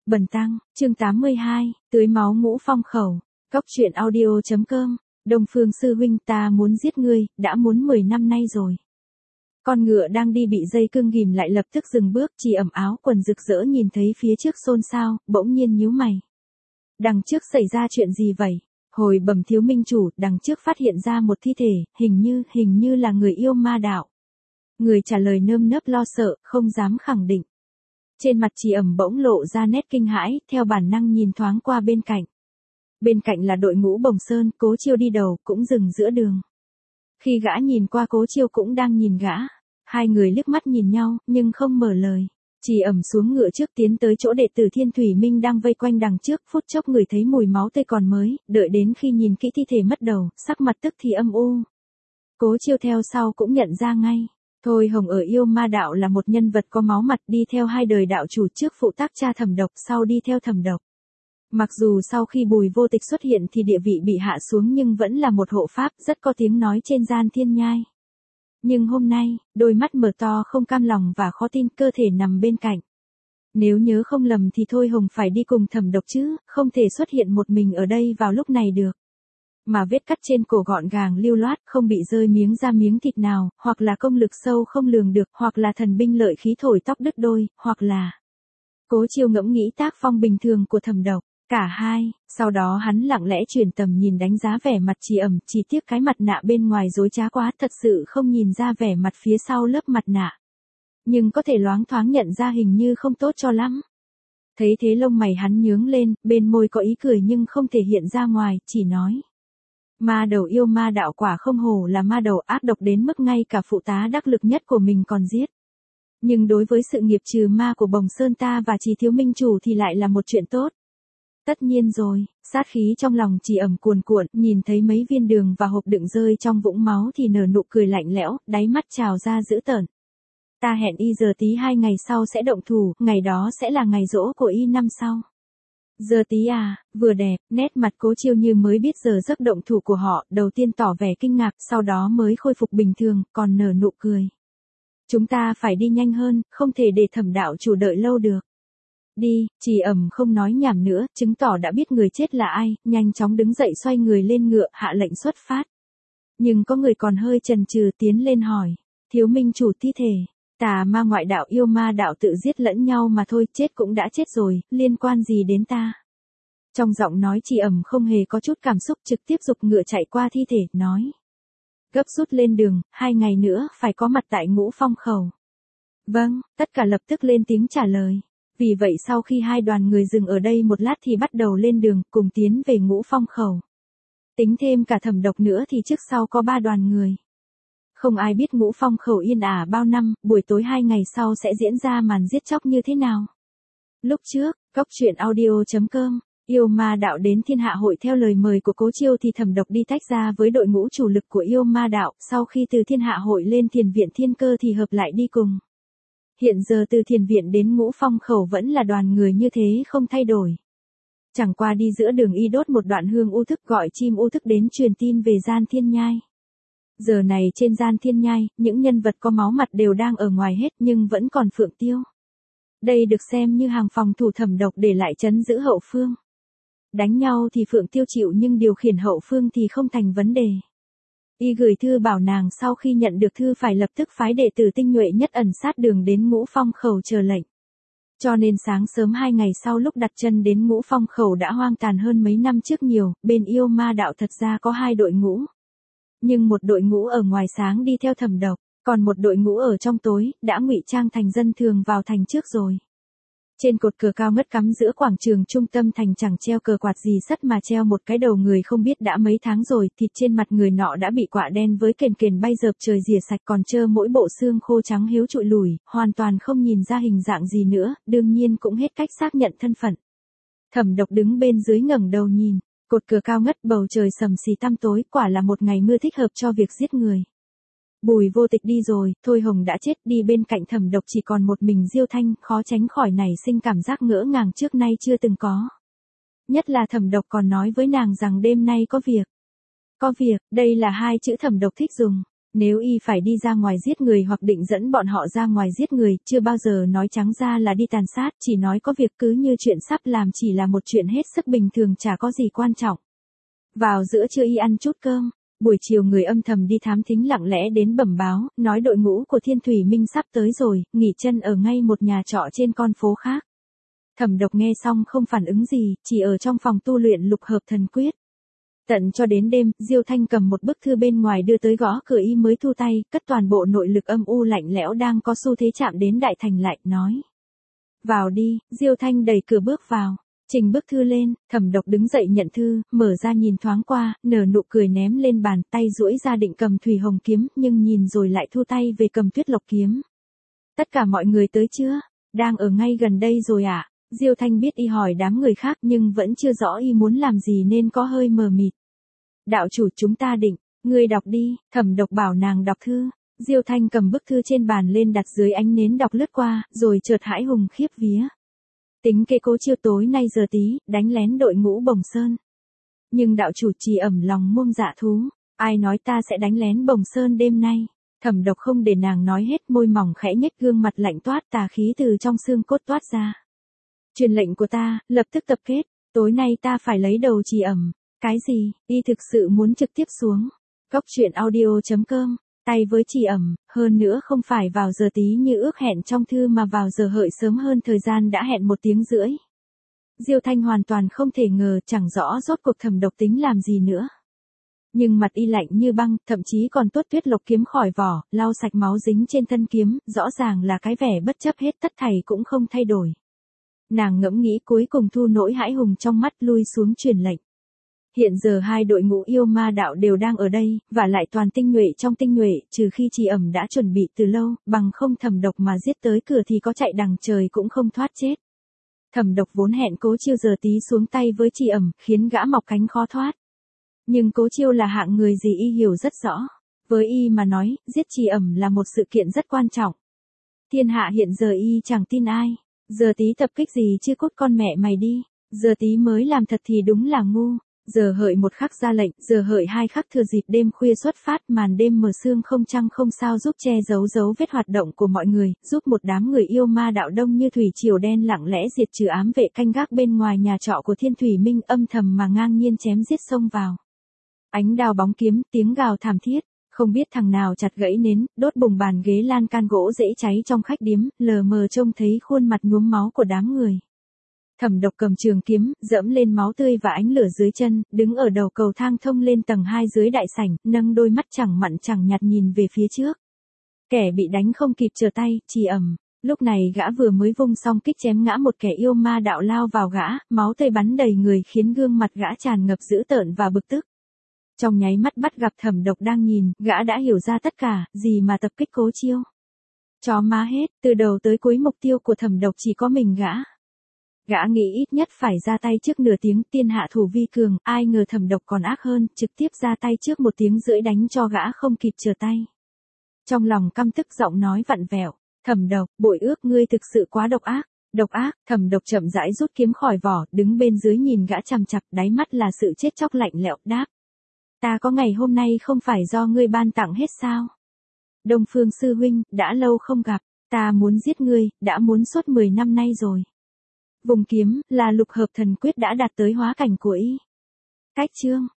Bần tăng, chương 82, tưới máu Ngũ Phong khẩu. Cóc truyện audio.com. Đông Phương sư huynh, ta muốn giết ngươi, đã muốn 10 năm nay rồi. Con ngựa đang đi bị dây cương ghìm lại lập tức dừng bước, chỉ ẩm áo quần rực rỡ nhìn thấy phía trước xôn xao, bỗng nhiên nhíu mày. Đằng trước xảy ra chuyện gì vậy? Hồi bẩm thiếu minh chủ, đằng trước phát hiện ra một thi thể, hình như là người yêu ma đạo. Người trả lời nơm nớp lo sợ, không dám khẳng định. Trên mặt Trì Ẩm bỗng lộ ra nét kinh hãi, theo bản năng nhìn thoáng qua bên cạnh. Bên cạnh là đội ngũ Bồng Sơn, Cố Chiêu đi đầu, cũng dừng giữa đường. Khi gã nhìn qua Cố Chiêu cũng đang nhìn gã. Hai người liếc mắt nhìn nhau, nhưng không mở lời. Trì Ẩm xuống ngựa trước tiến tới chỗ đệ tử Thiên Thủy Minh đang vây quanh đằng trước, phút chốc ngửi thấy mùi máu tươi còn mới, đợi đến khi nhìn kỹ thi thể mất đầu, sắc mặt tức thì âm u. Cố Chiêu theo sau cũng nhận ra ngay. Thôi Hồng ở yêu ma đạo là một nhân vật có máu mặt, đi theo hai đời đạo chủ, trước phụ tác cha Thẩm Độc, sau đi theo Thẩm Độc. Mặc dù sau khi Bùi Vô Tịch xuất hiện thì địa vị bị hạ xuống nhưng vẫn là một hộ pháp rất có tiếng nói trên gian thiên nhai. Nhưng hôm nay, đôi mắt mở to không cam lòng và khó tin, cơ thể nằm bên cạnh. Nếu nhớ không lầm thì Thôi Hồng phải đi cùng Thẩm Độc chứ, không thể xuất hiện một mình ở đây vào lúc này được. Mà vết cắt trên cổ gọn gàng lưu loát, không bị rơi miếng da miếng thịt nào, hoặc là công lực sâu không lường được, hoặc là thần binh lợi khí thổi tóc đứt đôi, hoặc là... Cố Chiêu ngẫm nghĩ tác phong bình thường của Thẩm Độc, cả hai, sau đó hắn lặng lẽ chuyển tầm nhìn đánh giá vẻ mặt Trì Ẩm, chỉ tiếc cái mặt nạ bên ngoài rối trá quá, thật sự không nhìn ra vẻ mặt phía sau lớp mặt nạ. Nhưng có thể loáng thoáng nhận ra hình như không tốt cho lắm. Thấy thế lông mày hắn nhướng lên, bên môi có ý cười nhưng không thể hiện ra ngoài, chỉ nói. Ma đầu yêu ma đạo quả không hổ là ma đầu ác độc đến mức ngay cả phụ tá đắc lực nhất của mình còn giết. Nhưng đối với sự nghiệp trừ ma của Bồng Sơn ta và Trì thiếu minh chủ thì lại là một chuyện tốt. Tất nhiên rồi, sát khí trong lòng Trì Ẩm cuồn cuộn, nhìn thấy mấy viên đường và hộp đựng rơi trong vũng máu thì nở nụ cười lạnh lẽo, đáy mắt trào ra dữ tợn. Ta hẹn y giờ tí 2 ngày sau sẽ động thủ, ngày đó sẽ là ngày giỗ của y năm sau. Giờ tí à, vừa đẹp, nét mặt Cố Chiêu như mới biết giờ giấc động thủ của họ, đầu tiên tỏ vẻ kinh ngạc, sau đó mới khôi phục bình thường, còn nở nụ cười. Chúng ta phải đi nhanh hơn, không thể để Thẩm đạo chủ đợi lâu được. Đi, Trì Ẩm không nói nhảm nữa, chứng tỏ đã biết người chết là ai, nhanh chóng đứng dậy xoay người lên ngựa, hạ lệnh xuất phát. Nhưng có người còn hơi chần chừ tiến lên hỏi, thiếu minh chủ thi thể. Tà ma ngoại đạo yêu ma đạo tự giết lẫn nhau mà thôi, chết cũng đã chết rồi, liên quan gì đến ta. Trong giọng nói Trì Ẩm không hề có chút cảm xúc, trực tiếp giục ngựa chạy qua thi thể, nói. Gấp rút lên đường, 2 ngày nữa, phải có mặt tại Ngũ Phong khẩu. Vâng, tất cả lập tức lên tiếng trả lời. Vì vậy sau khi hai đoàn người dừng ở đây một lát thì bắt đầu lên đường, cùng tiến về Ngũ Phong khẩu. Tính thêm cả Thẩm Độc nữa thì trước sau có 3 đoàn người. Không ai biết Ngũ Phong khẩu yên ả bao năm, buổi tối 2 ngày sau sẽ diễn ra màn giết chóc như thế nào. Lúc trước, Cóc truyện audio.com, yêu ma đạo đến Thiên Hạ hội theo lời mời của Cố Chiêu thì Thẩm Độc đi tách ra với đội ngũ chủ lực của yêu ma đạo, sau khi từ Thiên Hạ hội lên Thiền viện Thiên Cơ thì hợp lại đi cùng. Hiện giờ từ Thiền viện đến Ngũ Phong khẩu vẫn là đoàn người như thế không thay đổi. Chẳng qua đi giữa đường y đốt một đoạn hương u thức, gọi chim u thức đến truyền tin về gian thiên nhai. Giờ này trên gian thiên nhai, những nhân vật có máu mặt đều đang ở ngoài hết nhưng vẫn còn Phượng Tiêu. Đây được xem như hàng phòng thủ Thẩm Độc để lại trấn giữ hậu phương. Đánh nhau thì Phượng Tiêu chịu nhưng điều khiển hậu phương thì không thành vấn đề. Y gửi thư bảo nàng sau khi nhận được thư phải lập tức phái đệ tử tinh nhuệ nhất ẩn sát đường đến Ngũ Phong khẩu chờ lệnh. Cho nên sáng sớm 2 ngày sau lúc đặt chân đến Ngũ Phong khẩu đã hoang tàn hơn mấy năm trước nhiều, bên yêu ma đạo thật ra có 2 đội ngũ. Nhưng một đội ngũ ở ngoài sáng đi theo Thẩm Độc, còn một đội ngũ ở trong tối, đã ngụy trang thành dân thường vào thành trước rồi. Trên cột cờ cao ngất cắm giữa quảng trường trung tâm thành chẳng treo cờ quạt gì sắt mà treo một cái đầu người không biết đã mấy tháng rồi, thịt trên mặt người nọ đã bị quạ đen với kền kền bay dợp trời rỉa sạch, còn trơ mỗi bộ xương khô trắng hiếu trụi lủi, hoàn toàn không nhìn ra hình dạng gì nữa, đương nhiên cũng hết cách xác nhận thân phận. Thẩm Độc đứng bên dưới ngẩng đầu nhìn, cột cờ cao ngất, bầu trời sầm xì tăm tối, quả là một ngày mưa thích hợp cho việc giết người. Bùi Vô Tịch đi rồi, Thôi Hồng đã chết, đi bên cạnh Thẩm Độc chỉ còn một mình Diêu Thanh, khó tránh khỏi nảy sinh cảm giác ngỡ ngàng trước nay chưa từng có. Nhất là Thẩm Độc còn nói với nàng rằng đêm nay có việc. Có việc, đây là 2 chữ Thẩm Độc thích dùng. Nếu y phải đi ra ngoài giết người hoặc định dẫn bọn họ ra ngoài giết người, chưa bao giờ nói trắng ra là đi tàn sát, chỉ nói có việc cứ như chuyện sắp làm chỉ là một chuyện hết sức bình thường chả có gì quan trọng. Vào giữa trưa y ăn chút cơm, buổi chiều người âm thầm đi thám thính lặng lẽ đến bẩm báo, nói đội ngũ của Thiên Thủy Minh sắp tới rồi, nghỉ chân ở ngay một nhà trọ trên con phố khác. Thẩm Độc nghe xong không phản ứng gì, chỉ ở trong phòng tu luyện lục hợp thần quyết. Tận cho đến đêm, Diêu Thanh cầm một bức thư bên ngoài đưa tới gõ cửa y mới thu tay, cất toàn bộ nội lực âm u lạnh lẽo đang có xu thế chạm đến đại thành lại, nói. Vào đi, Diêu Thanh đẩy cửa bước vào. Trình bức thư lên, Thẩm Độc đứng dậy nhận thư, mở ra nhìn thoáng qua, nở nụ cười ném lên bàn, tay duỗi ra định cầm thủy hồng kiếm, nhưng nhìn rồi lại thu tay về cầm tuyết lộc kiếm. Tất cả mọi người tới chưa? Đang ở ngay gần đây rồi ạ. Diêu Thanh biết y hỏi đám người khác nhưng vẫn chưa rõ y muốn làm gì nên có hơi mờ mịt. Đạo chủ chúng ta định, ngươi đọc đi, Thẩm Độc bảo nàng đọc thư. Diêu Thanh cầm bức thư trên bàn lên đặt dưới ánh nến đọc lướt qua, rồi chợt hãi hùng khiếp vía. Tính kế Cố Chiêu tối nay giờ tí, đánh lén đội ngũ Bồng Sơn. Nhưng đạo chủ chỉ ẩm lòng muông dạ thú, ai nói ta sẽ đánh lén Bồng Sơn đêm nay. Thẩm Độc không để nàng nói hết, môi mỏng khẽ nhếch, gương mặt lạnh toát, tà khí từ trong xương cốt toát ra. Truyền lệnh của ta, lập tức tập kết, tối nay ta phải lấy đầu Trì Ẩm. Cái gì, y thực sự muốn trực tiếp xuống. Góc truyện audio.com, tay với Trì Ẩm, hơn nữa không phải vào giờ tí như ước hẹn trong thư mà vào giờ hợi sớm hơn thời gian đã hẹn 1 tiếng rưỡi. Diêu Thanh hoàn toàn không thể ngờ, chẳng rõ rốt cuộc Thẩm Độc tính làm gì nữa. Nhưng mặt y lạnh như băng, thậm chí còn tuốt tuyết lộc kiếm khỏi vỏ, lau sạch máu dính trên thân kiếm, rõ ràng là cái vẻ bất chấp hết tất thảy cũng không thay đổi. Nàng ngẫm nghĩ cuối cùng thu nỗi hãi hùng trong mắt, lui xuống truyền lệnh. Hiện giờ hai đội ngũ yêu ma đạo đều đang ở đây, và lại toàn tinh nhuệ trong tinh nhuệ, trừ khi Trì Ẩm đã chuẩn bị từ lâu, bằng không Thẩm Độc mà giết tới cửa thì có chạy đằng trời cũng không thoát chết. Thẩm Độc vốn hẹn Cố Chiêu giờ tí xuống tay với Trì Ẩm, khiến gã mọc cánh khó thoát. Nhưng Cố Chiêu là hạng người gì y hiểu rất rõ. Với y mà nói, giết Trì Ẩm là một sự kiện rất quan trọng. Thiên hạ hiện giờ y chẳng tin ai. Giờ tí tập kích gì chứ, cút con mẹ mày đi. Giờ tí mới làm thật thì đúng là ngu. Giờ hợi 1 khắc ra lệnh, giờ hợi 2 khắc thừa dịp đêm khuya xuất phát, màn đêm mờ sương không trăng không sao giúp che giấu dấu vết hoạt động của mọi người, giúp một đám người yêu ma đạo đông như thủy triều đen lặng lẽ diệt trừ ám vệ canh gác bên ngoài nhà trọ của Thiên Thủy Minh, âm thầm mà ngang nhiên chém giết xông vào. Ánh đao bóng kiếm, tiếng gào thảm thiết, không biết thằng nào chặt gãy nến, đốt bùng bàn ghế lan can gỗ dễ cháy trong khách điếm, lờ mờ trông thấy khuôn mặt nhuốm máu của đám người. Thẩm Độc cầm trường kiếm, dẫm lên máu tươi và ánh lửa dưới chân, đứng ở đầu cầu thang thông lên tầng 2 dưới đại sảnh, nâng đôi mắt chẳng mặn chẳng nhạt nhìn về phía trước. Kẻ bị đánh không kịp trở tay, Trì Ẩm. Lúc này gã vừa mới vung xong kích chém ngã một kẻ yêu ma đạo lao vào gã, máu tươi bắn đầy người khiến gương mặt gã tràn ngập dữ tợn và bực tức. Trong nháy mắt bắt gặp Thẩm Độc đang nhìn, gã đã hiểu ra tất cả, gì mà tập kích Cố Chiêu. Chó má hết, từ đầu tới cuối mục tiêu của Thẩm Độc chỉ có mình gã. Gã nghĩ ít nhất phải ra tay trước nửa tiếng, tiên hạ thủ vi cường, ai ngờ Thẩm Độc còn ác hơn, trực tiếp ra tay trước 1 tiếng rưỡi đánh cho gã không kịp trở tay. Trong lòng căm tức, giọng nói vặn vẹo, Thẩm Độc, bội ước ngươi thực sự quá độc ác. Độc ác, Thẩm Độc chậm rãi rút kiếm khỏi vỏ, đứng bên dưới nhìn gã chằm chằm, đáy mắt là sự chết chóc lạnh lẽo, đáp. Ta có ngày hôm nay không phải do ngươi ban tặng hết sao? Đông Phương sư huynh, đã lâu không gặp, ta muốn giết ngươi, đã muốn suốt 10 năm nay rồi. Vùng kiếm, là lục hợp thần quyết đã đạt tới hóa cảnh của y. Cách chương.